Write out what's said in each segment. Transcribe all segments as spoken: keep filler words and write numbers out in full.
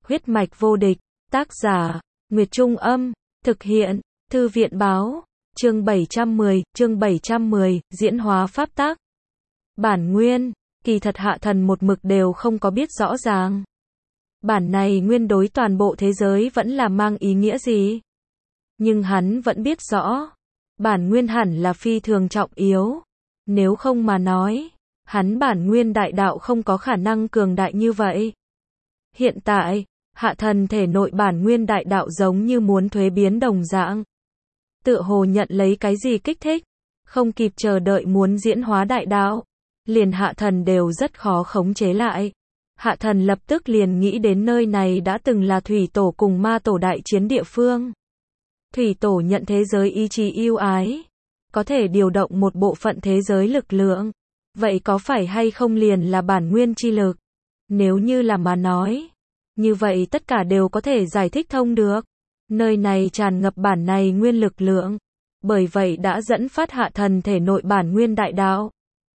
Huyết mạch vô địch, tác giả, Nguyệt Trung Âm, thực hiện, Thư viện Báo, chương bảy trăm mười, chương bảy trăm mười, diễn hóa pháp tác. Bản nguyên, kỳ thật Hạ Thần một mực đều không có biết rõ ràng. Bản này nguyên đối toàn bộ thế giới vẫn là mang ý nghĩa gì? Nhưng hắn vẫn biết rõ, bản nguyên hẳn là phi thường trọng yếu. Nếu không mà nói, hắn bản nguyên đại đạo không có khả năng cường đại như vậy. Hiện tại, Hạ Thần thể nội bản nguyên đại đạo giống như muốn thuế biến đồng dạng. Tựa hồ nhận lấy cái gì kích thích, không kịp chờ đợi muốn diễn hóa đại đạo. Liền Hạ Thần đều rất khó khống chế lại. Hạ Thần lập tức liền nghĩ đến nơi này đã từng là Thủy Tổ cùng Ma Tổ đại chiến địa phương. Thủy Tổ nhận thế giới ý chí yêu ái, có thể điều động một bộ phận thế giới lực lượng. Vậy có phải hay không liền là bản nguyên chi lực? Nếu như là mà nói, như vậy tất cả đều có thể giải thích thông được. Nơi này tràn ngập bản này nguyên lực lượng, bởi vậy đã dẫn phát Hạ Thần thể nội bản nguyên đại đạo.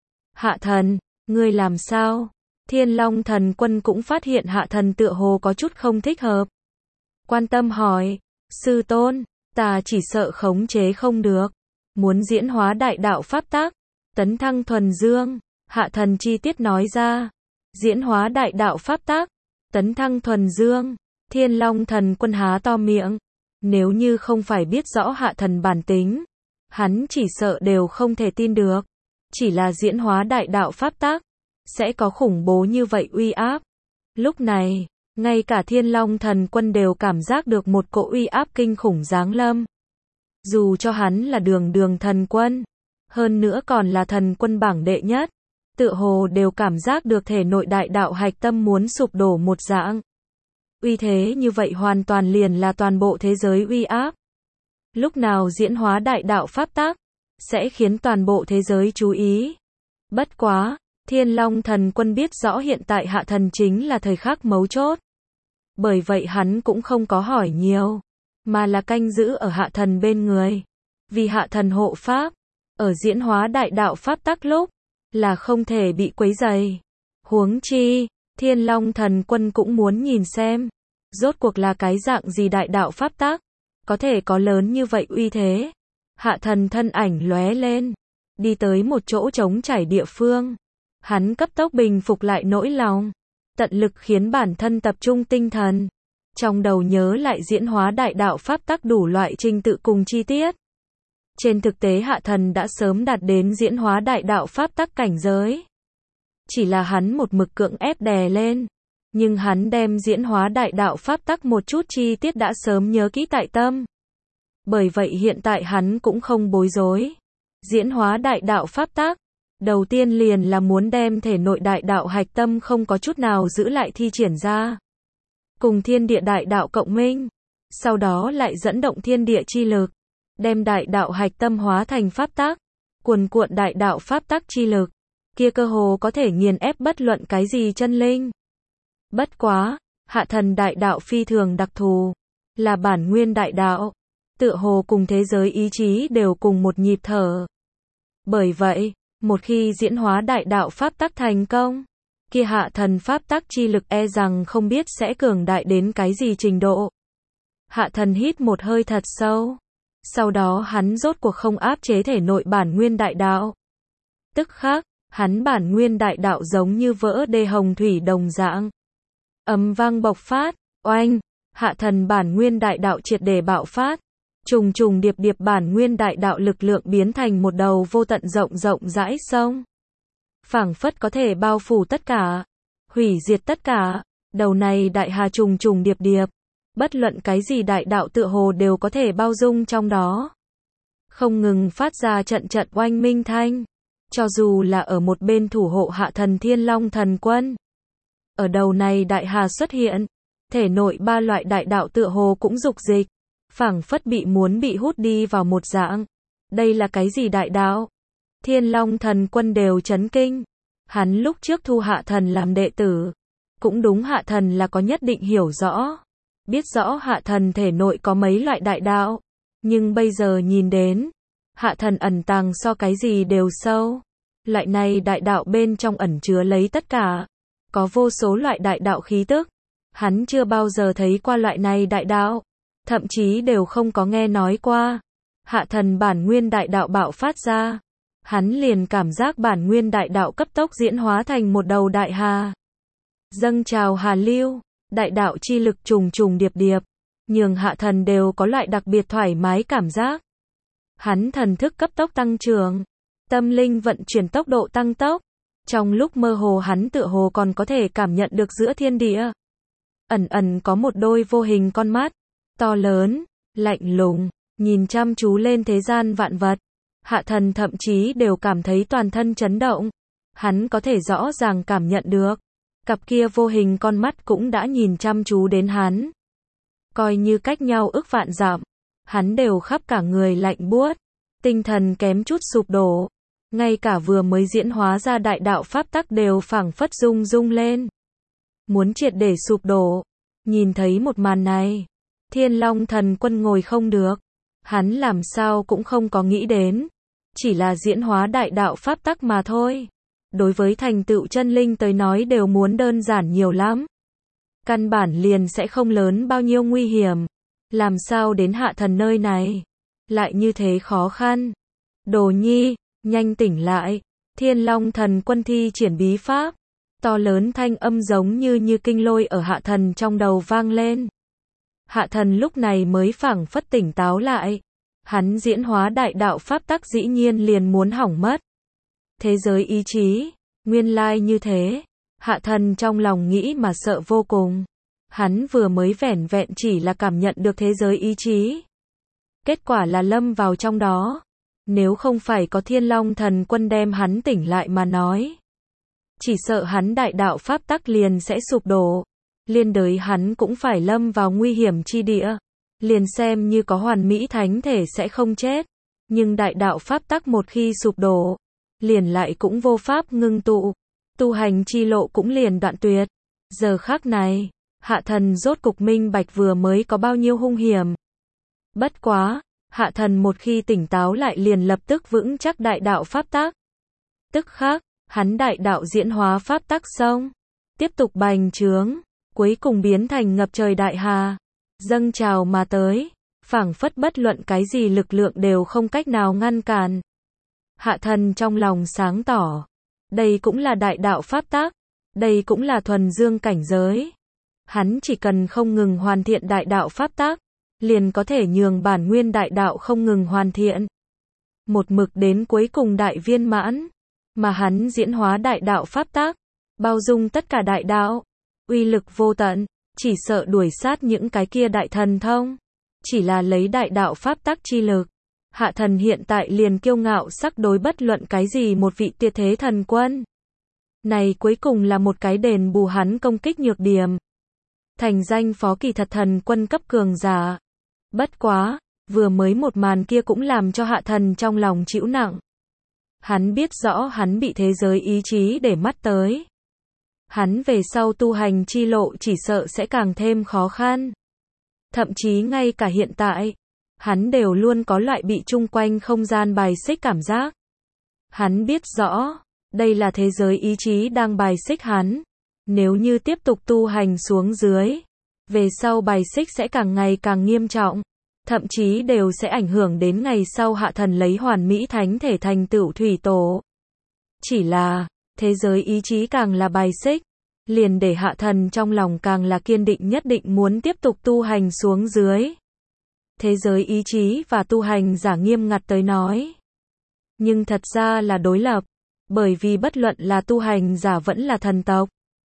Hạ Thần, ngươi làm sao? Thiên Long Thần Quân cũng phát hiện Hạ Thần tựa hồ có chút không thích hợp. Quan tâm hỏi, sư tôn, ta chỉ sợ khống chế không được. Muốn diễn hóa đại đạo pháp tác, tấn thăng thuần dương. Hạ Thần chi tiết nói ra, diễn hóa đại đạo pháp tác, tấn thăng thuần dương. Thiên Long Thần Quân há to miệng. Nếu như không phải biết rõ Hạ Thần bản tính, hắn chỉ sợ đều không thể tin được. Chỉ là diễn hóa đại đạo pháp tác, sẽ có khủng bố như vậy uy áp. Lúc này, ngay cả Thiên Long Thần Quân đều cảm giác được một cỗ uy áp kinh khủng giáng lâm. Dù cho hắn là đường đường thần quân, hơn nữa còn là thần quân bảng đệ nhất, tựa hồ đều cảm giác được thể nội đại đạo hạch tâm muốn sụp đổ một dạng. Uy thế như vậy hoàn toàn liền là toàn bộ thế giới uy áp. Lúc nào diễn hóa đại đạo pháp tác, sẽ khiến toàn bộ thế giới chú ý. Bất quá, Thiên Long Thần Quân biết rõ hiện tại Hạ Thần chính là thời khắc mấu chốt. Bởi vậy hắn cũng không có hỏi nhiều, mà là canh giữ ở Hạ Thần bên người. Vì Hạ Thần hộ pháp, ở diễn hóa đại đạo pháp tác lúc, là không thể bị quấy rầy. Huống chi, Thiên Long Thần Quân cũng muốn nhìn xem, rốt cuộc là cái dạng gì đại đạo pháp tác, có thể có lớn như vậy uy thế. Hạ Thần thân ảnh lóe lên, đi tới một chỗ trống trải địa phương. Hắn cấp tốc bình phục lại nỗi lòng, tận lực khiến bản thân tập trung tinh thần, trong đầu nhớ lại diễn hóa đại đạo pháp tắc đủ loại trình tự cùng chi tiết. Trên thực tế Hạ Thần đã sớm đạt đến diễn hóa đại đạo pháp tắc cảnh giới. Chỉ là hắn một mực cưỡng ép đè lên, nhưng hắn đem diễn hóa đại đạo pháp tắc một chút chi tiết đã sớm nhớ kỹ tại tâm. Bởi vậy hiện tại hắn cũng không bối rối. Diễn hóa đại đạo pháp tắc, đầu tiên liền là muốn đem thể nội đại đạo hạch tâm không có chút nào giữ lại thi triển ra. Cùng thiên địa đại đạo cộng minh, sau đó lại dẫn động thiên địa chi lực, đem đại đạo hạch tâm hóa thành pháp tắc, cuồn cuộn đại đạo pháp tắc chi lực, kia cơ hồ có thể nghiền ép bất luận cái gì chân linh. Bất quá, Hạ Thần đại đạo phi thường đặc thù, là bản nguyên đại đạo, tựa hồ cùng thế giới ý chí đều cùng một nhịp thở. Bởi vậy, một khi diễn hóa đại đạo pháp tắc thành công, kia Hạ Thần pháp tắc chi lực e rằng không biết sẽ cường đại đến cái gì trình độ. Hạ Thần hít một hơi thật sâu, sau đó hắn rốt cuộc không áp chế thể nội bản nguyên đại đạo. Tức khắc, hắn bản nguyên đại đạo giống như vỡ đê hồng thủy đồng dạng. Ầm vang bộc phát, oanh, Hạ Thần bản nguyên đại đạo triệt để bạo phát. Trùng trùng điệp điệp bản nguyên đại đạo lực lượng biến thành một đầu vô tận rộng rộng rãi sông. Phảng phất có thể bao phủ tất cả, hủy diệt tất cả. Đầu này đại hà trùng trùng điệp điệp, bất luận cái gì đại đạo tựa hồ đều có thể bao dung trong đó. Không ngừng phát ra trận trận oanh minh thanh, cho dù là ở một bên thủ hộ Hạ Thần Thiên Long Thần Quân. Ở đầu này đại hà xuất hiện, thể nội ba loại đại đạo tựa hồ cũng dục dịch, phảng phất bị muốn bị hút đi vào một dạng. Đây là cái gì đại đạo? Thiên Long Thần Quân đều chấn kinh. Hắn lúc trước thu Hạ Thần làm đệ tử, cũng đúng Hạ Thần là có nhất định hiểu rõ, biết rõ Hạ Thần thể nội có mấy loại đại đạo, nhưng bây giờ nhìn đến, Hạ Thần ẩn tàng so cái gì đều sâu. Loại này đại đạo bên trong ẩn chứa lấy tất cả, có vô số loại đại đạo khí tức, Hắn chưa bao giờ thấy qua loại này đại đạo, thậm chí đều không có nghe nói qua. Hạ thần bản nguyên đại đạo bạo phát ra, hắn liền cảm giác bản nguyên đại đạo cấp tốc diễn hóa thành một đầu đại hà. Dâng trào hà lưu, đại đạo chi lực trùng trùng điệp điệp, nhường hạ thần đều có loại đặc biệt thoải mái cảm giác. Hắn thần thức cấp tốc tăng trưởng, tâm linh vận chuyển tốc độ tăng tốc. Trong lúc mơ hồ hắn tựa hồ còn có thể cảm nhận được giữa thiên địa ẩn ẩn có một đôi vô hình con mắt, to lớn, lạnh lùng, nhìn chăm chú lên thế gian vạn vật. Hạ thần thậm chí đều cảm thấy toàn thân chấn động. Hắn có thể rõ ràng cảm nhận được, cặp kia vô hình con mắt cũng đã nhìn chăm chú đến hắn. Coi như cách nhau ức vạn dặm, hắn đều khắp cả người lạnh buốt, tinh thần kém chút sụp đổ. Ngay cả vừa mới diễn hóa ra đại đạo pháp tắc đều phảng phất rung rung lên. Muốn triệt để sụp đổ. Nhìn thấy một màn này, Thiên Long Thần Quân ngồi không được. Hắn làm sao cũng không có nghĩ đến. Chỉ là diễn hóa đại đạo pháp tắc mà thôi. Đối với thành tựu chân linh tới nói đều muốn đơn giản nhiều lắm. Căn bản liền sẽ không lớn bao nhiêu nguy hiểm. Làm sao đến hạ thần nơi này lại như thế khó khăn. Đồ nhi, nhanh tỉnh lại. Thiên Long Thần Quân thi triển bí pháp. To lớn thanh âm giống như như kinh lôi ở hạ thần trong đầu vang lên. Hạ thần lúc này mới phảng phất tỉnh táo lại. Hắn diễn hóa đại đạo pháp tắc dĩ nhiên liền muốn hỏng mất. Thế giới ý chí, nguyên lai như thế. Hạ thần trong lòng nghĩ mà sợ vô cùng. Hắn vừa mới vẻn vẹn chỉ là cảm nhận được thế giới ý chí. Kết quả là lâm vào trong đó. Nếu không phải có Thiên Long Thần Quân đem hắn tỉnh lại mà nói, chỉ sợ hắn đại đạo pháp tắc liền sẽ sụp đổ. Liên đới hắn cũng phải lâm vào nguy hiểm chi địa. Liền xem như có hoàn mỹ thánh thể sẽ không chết. Nhưng đại đạo pháp tắc một khi sụp đổ, liền lại cũng vô pháp ngưng tụ. Tu hành chi lộ cũng liền đoạn tuyệt. Giờ khắc này, hạ thần rốt cục minh bạch vừa mới có bao nhiêu hung hiểm. Bất quá, hạ thần một khi tỉnh táo lại liền lập tức vững chắc đại đạo pháp tắc. Tức khắc, hắn đại đạo diễn hóa pháp tắc xong, tiếp tục bành trướng, cuối cùng biến thành ngập trời đại hà, dâng trào mà tới, phảng phất bất luận cái gì lực lượng đều không cách nào ngăn cản. Hạ thần trong lòng sáng tỏ, đây cũng là đại đạo pháp tắc, đây cũng là thuần dương cảnh giới. Hắn chỉ cần không ngừng hoàn thiện đại đạo pháp tắc, liền có thể nhường bản nguyên đại đạo không ngừng hoàn thiện. Một mực đến cuối cùng đại viên mãn, mà hắn diễn hóa đại đạo pháp tắc, bao dung tất cả đại đạo, uy lực vô tận, chỉ sợ đuổi sát những cái kia đại thần thông. Chỉ là lấy đại đạo pháp tắc chi lực, hạ thần hiện tại liền kiêu ngạo sắc đối bất luận cái gì một vị tuyệt thế thần quân. Này cuối cùng là một cái đền bù hắn công kích nhược điểm. Thành danh phó kỳ thật thần quân cấp cường giả. Bất quá, vừa mới một màn kia cũng làm cho hạ thần trong lòng chịu nặng. Hắn biết rõ hắn bị thế giới ý chí để mắt tới. Hắn về sau tu hành chi lộ chỉ sợ sẽ càng thêm khó khăn. Thậm chí ngay cả hiện tại, hắn đều luôn có loại bị chung quanh không gian bài xích cảm giác. Hắn biết rõ, đây là thế giới ý chí đang bài xích hắn. Nếu như tiếp tục tu hành xuống dưới, về sau bài xích sẽ càng ngày càng nghiêm trọng. Thậm chí đều sẽ ảnh hưởng đến ngày sau hạ thần lấy hoàn mỹ thánh thể thành tựu thủy tổ. Chỉ là, thế giới ý chí càng là bài xích, liền để hạ thần trong lòng càng là kiên định nhất định muốn tiếp tục tu hành xuống dưới. Thế giới ý chí và tu hành giả nghiêm ngặt tới nói. Nhưng thật ra là đối lập, bởi vì bất luận là tu hành giả vẫn là thần tộc,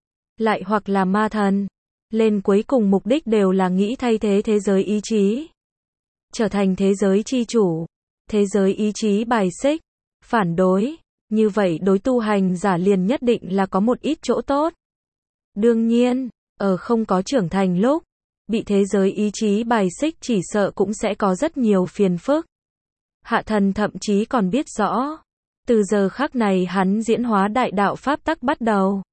lại hoặc là ma thần, lên cuối cùng mục đích đều là nghĩ thay thế thế giới ý chí. Trở thành thế giới chi chủ, thế giới ý chí bài xích, phản đối, như vậy đối tu hành giả liền nhất định là có một ít chỗ tốt. Đương nhiên, ở không có trưởng thành lúc, bị thế giới ý chí bài xích chỉ sợ cũng sẽ có rất nhiều phiền phức. Hạ thần thậm chí còn biết rõ, từ giờ khắc này hắn diễn hóa đại đạo pháp tắc bắt đầu.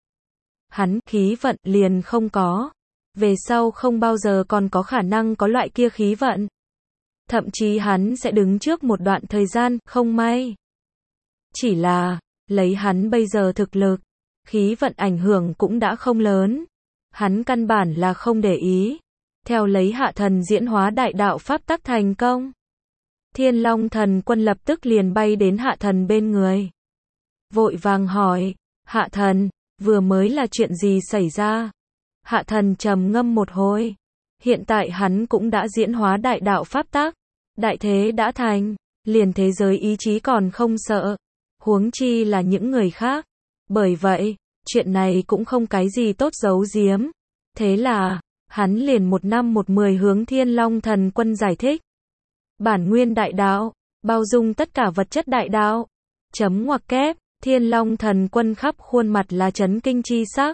Hắn khí vận liền không có, về sau không bao giờ còn có khả năng có loại kia khí vận. Thậm chí hắn sẽ đứng trước một đoạn thời gian, không may. Chỉ là, lấy hắn bây giờ thực lực, khí vận ảnh hưởng cũng đã không lớn. Hắn căn bản là không để ý. Theo lấy hạ thần diễn hóa đại đạo pháp tắc thành công. Thiên Long Thần Quân lập tức liền bay đến hạ thần bên người. Vội vàng hỏi, hạ thần, vừa mới là chuyện gì xảy ra? Hạ thần trầm ngâm một hồi. Hiện tại hắn cũng đã diễn hóa đại đạo pháp tắc. Đại thế đã thành, liền thế giới ý chí còn không sợ. Huống chi là những người khác. Bởi vậy, chuyện này cũng không cái gì tốt giấu giếm. Thế là, hắn liền một năm một mười hướng Thiên Long Thần Quân giải thích. Bản nguyên đại đạo, bao dung tất cả vật chất đại đạo. Chấm ngoặc kép, Thiên Long Thần Quân khắp khuôn mặt là chấn kinh chi sắc.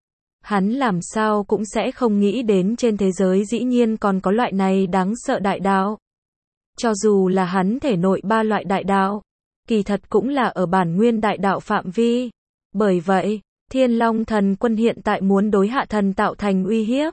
Hắn làm sao cũng sẽ không nghĩ đến trên thế giới dĩ nhiên còn có loại này đáng sợ đại đạo. Cho dù là hắn thể nội ba loại đại đạo, kỳ thật cũng là ở bản nguyên đại đạo phạm vi. Bởi vậy, Thiên Long Thần Quân hiện tại muốn đối hạ thần tạo thành uy hiếp.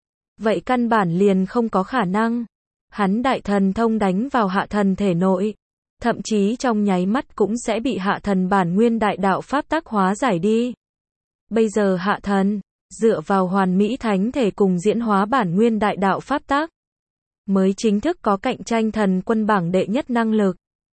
Vậy căn bản liền không có khả năng. Hắn đại thần thông đánh vào hạ thần thể nội. Thậm chí trong nháy mắt cũng sẽ bị hạ thần bản nguyên đại đạo pháp tắc hóa giải đi. Bây giờ hạ thần, dựa vào hoàn mỹ thánh thể cùng diễn hóa bản nguyên đại đạo pháp tắc, mới chính thức có cạnh tranh thần quân bảng đệ nhất năng lực.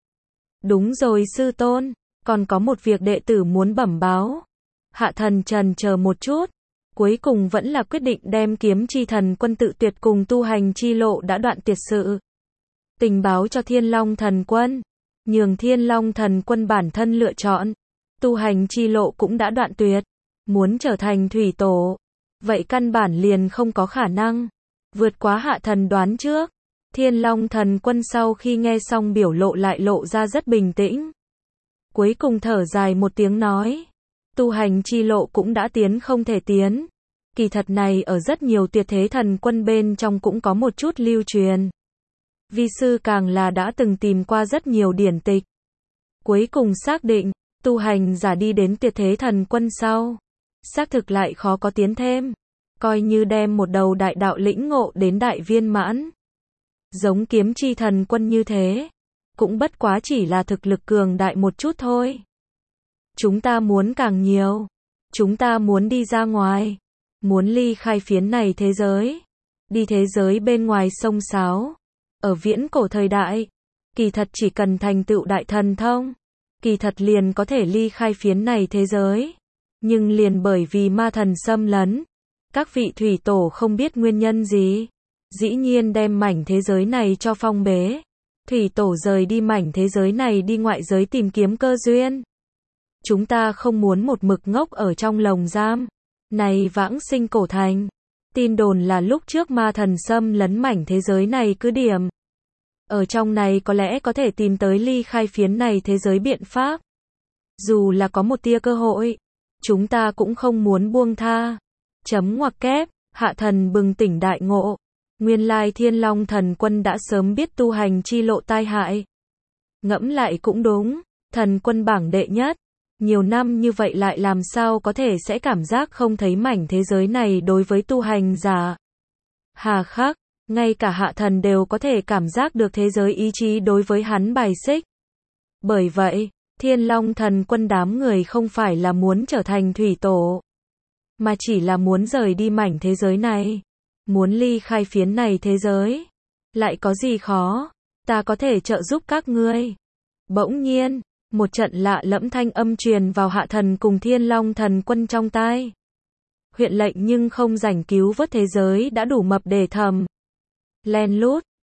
Đúng rồi sư tôn, còn có một việc đệ tử muốn bẩm báo. Hạ thần trần chờ một chút, cuối cùng vẫn là quyết định đem kiếm chi thần quân tự tuyệt cùng tu hành chi lộ đã đoạn tuyệt sự. Tình báo cho Thiên Long Thần Quân, nhường Thiên Long Thần Quân bản thân lựa chọn. Tu hành chi lộ cũng đã đoạn tuyệt. Muốn trở thành thủy tổ, vậy căn bản liền không có khả năng. Vượt quá hạ thần đoán trước. Thiên Long Thần Quân sau khi nghe xong biểu lộ lại lộ ra rất bình tĩnh. Cuối cùng thở dài một tiếng nói. Tu hành chi lộ cũng đã tiến không thể tiến. Kỳ thật này ở rất nhiều tuyệt thế thần quân bên trong cũng có một chút lưu truyền. Vi sư càng là đã từng tìm qua rất nhiều điển tịch. Cuối cùng xác định, tu hành giả đi đến tuyệt thế thần quân sau. Xác thực lại khó có tiến thêm. Coi như đem một đầu đại đạo lĩnh ngộ đến đại viên mãn. Giống kiếm chi thần quân như thế. Cũng bất quá chỉ là thực lực cường đại một chút thôi. Chúng ta muốn càng nhiều. Chúng ta muốn đi ra ngoài. Muốn ly khai phiến này thế giới. Đi thế giới bên ngoài sông sáo. Ở viễn cổ thời đại. Kỳ thật chỉ cần thành tựu đại thần thông. Kỳ thật liền có thể ly khai phiến này thế giới. Nhưng liền bởi vì ma thần xâm lấn. Các vị thủy tổ không biết nguyên nhân gì. Dĩ nhiên đem mảnh thế giới này cho phong bế. Thủy tổ rời đi mảnh thế giới này đi ngoại giới tìm kiếm cơ duyên. Chúng ta không muốn một mực ngốc ở trong lồng giam. Này vãng sinh cổ thành. Tin đồn là lúc trước ma thần xâm lấn mảnh thế giới này cứ điểm. Ở trong này có lẽ có thể tìm tới ly khai phiến này thế giới biện pháp. Dù là có một tia cơ hội. Chúng ta cũng không muốn buông tha. Chấm ngoặc kép, hạ thần bừng tỉnh đại ngộ. Nguyên lai Thiên Long Thần Quân đã sớm biết tu hành chi lộ tai hại. Ngẫm lại cũng đúng, thần quân bảng đệ nhất. Nhiều năm như vậy lại làm sao có thể sẽ cảm giác không thấy mảnh thế giới này đối với tu hành giả. Hà khắc, ngay cả hạ thần đều có thể cảm giác được thế giới ý chí đối với hắn bài xích. Bởi vậy, Thiên Long Thần Quân đám người không phải là muốn trở thành thủy tổ, mà chỉ là muốn rời đi mảnh thế giới này. Muốn ly khai phiến này thế giới. Lại có gì khó, ta có thể trợ giúp các ngươi. Bỗng nhiên, một trận lạ lẫm thanh âm truyền vào hạ thần cùng Thiên Long Thần Quân trong tai. Huyện lệnh nhưng không rảnh cứu vớt thế giới đã đủ mập để thầm. Len lút,